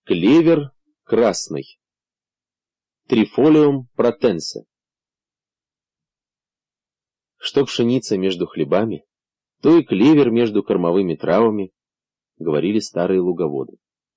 Клевер красный. Трифолиум протенсе. Что пшеница между хлебами, то и клевер между кормовыми травами, говорили старые луговоды.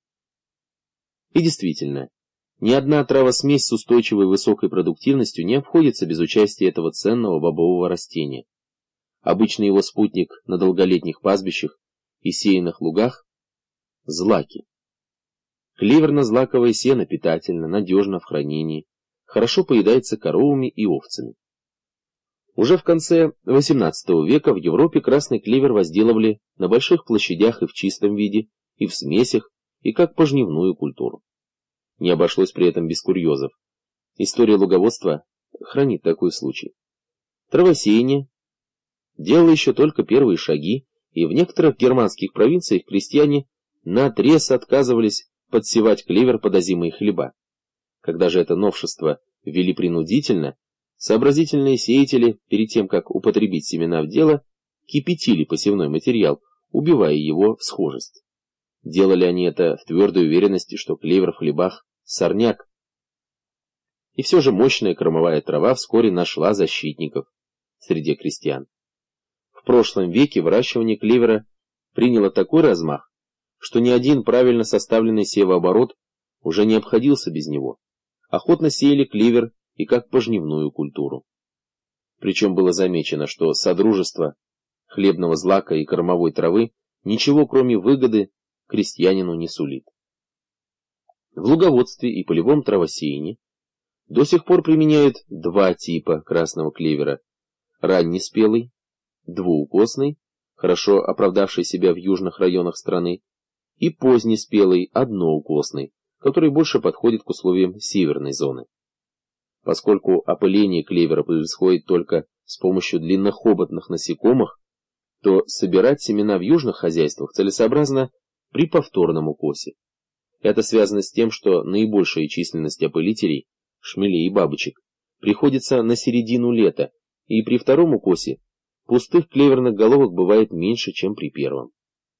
И действительно, ни одна травосмесь с устойчивой высокой продуктивностью не обходится без участия этого ценного бобового растения. Обычно его спутник на долголетних пастбищах и сеянных лугах – злаки. Клеверно-злаковое сено питательно, надежно в хранении, хорошо поедается коровами и овцами. Уже в конце XVIII века в Европе красный клевер возделывали на больших площадях и в чистом виде, и в смесях, и как пожнивную культуру. Не обошлось при этом без курьезов. История луговодства хранит такой случай. Травосеяние делало еще только первые шаги, и в некоторых германских провинциях крестьяне наотрез отказывались подсевать клевер под озимые хлеба. Когда же это новшество ввели принудительно, сообразительные сеятели, перед тем, как употребить семена в дело, кипятили посевной материал, убивая его всхожесть. Делали они это в твердой уверенности, что клевер в хлебах – сорняк. И все же мощная кормовая трава вскоре нашла защитников среди крестьян. В прошлом веке выращивание клевера приняло такой размах, что ни один правильно составленный севооборот уже не обходился без него. Охотно сеяли клевер и как пожнивную культуру. Причем было замечено, что содружество хлебного злака и кормовой травы ничего, кроме выгоды, крестьянину не сулит. В луговодстве и полевом травосеянии до сих пор применяют два типа красного клевера: раннеспелый, двуукосный, хорошо оправдавший себя в южных районах страны, и позднеспелый, одноукосный, который больше подходит к условиям северной зоны. Поскольку опыление клевера происходит только с помощью длиннохоботных насекомых, то собирать семена в южных хозяйствах целесообразно при повторном укосе. Это связано с тем, что наибольшая численность опылителей, шмелей и бабочек, приходится на середину лета, и при втором укосе пустых клеверных головок бывает меньше, чем при первом.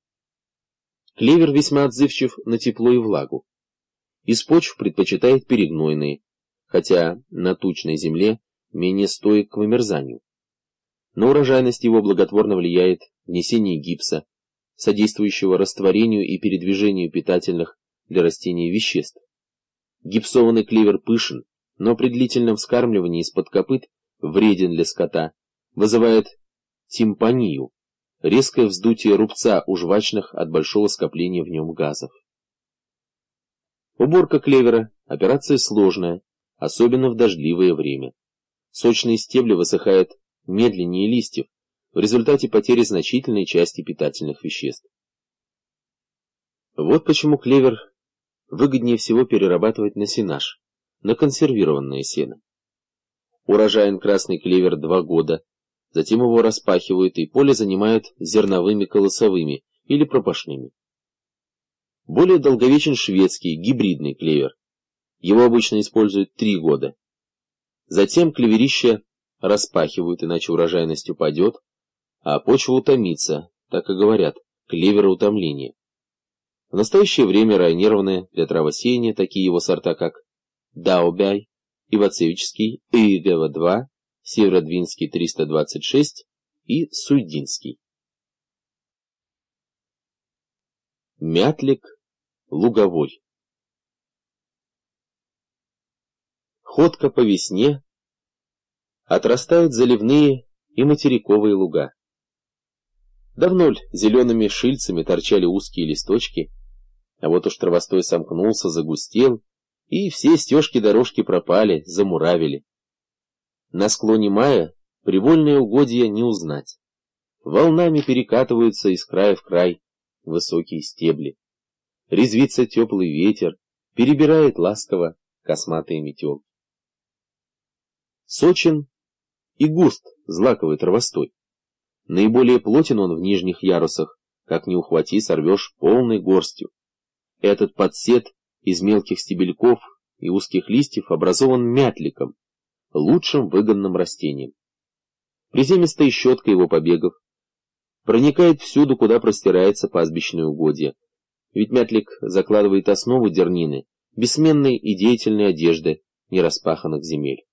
Клевер весьма отзывчив на тепло и влагу. Из почв предпочитает перегнойные, хотя на тучной земле менее стоек к вымерзанию. На урожайность его благотворно влияет внесение гипса, содействующего растворению и передвижению питательных для растения веществ. Гипсованный клевер пышен, но при длительном вскармливании из-под копыт вреден для скота, вызывает тимпанию, резкое вздутие рубца у жвачных от большого скопления в нем газов. Уборка клевера – операция сложная, особенно в дождливое время. Сочные стебли высыхают медленнее листьев, в результате потери значительной части питательных веществ. Вот почему клевер выгоднее всего перерабатывать на сенаж, на консервированное сено. Урожаен красный клевер 2 года, затем его распахивают и поле занимают зерновыми колосовыми или пропашными. Более долговечен шведский гибридный клевер. Его обычно используют 3 года. Затем клеверище распахивают, иначе урожайность упадет, а почва утомится, так и говорят, клевероутомление. В настоящее время районированные для травосеяния такие его сорта, как Даубяй, Ивацевический, Игова-2, Северодвинский 326 и Суйдинский. Мятлик луговой. Ходко по весне отрастают заливные и материковые луга. Давно ль зелеными шильцами торчали узкие листочки, а вот уж травостой сомкнулся, загустел, и все стежки-дорожки пропали, замуравили. На склоне мая привольные угодья не узнать. Волнами перекатываются из края в край высокие стебли. Резвится теплый ветер, перебирает ласково косматые метелки. Сочен и густ злаковый травостой. Наиболее плотен он в нижних ярусах, как ни ухвати, сорвешь полной горстью. Этот подсет из мелких стебельков и узких листьев образован мятликом, лучшим выгонным растением. Приземистая щетка его побегов проникает всюду, куда простирается пастбищное угодье. ведь мятлик закладывает основу дернины, бессменной и деятельной одежды нераспаханных земель.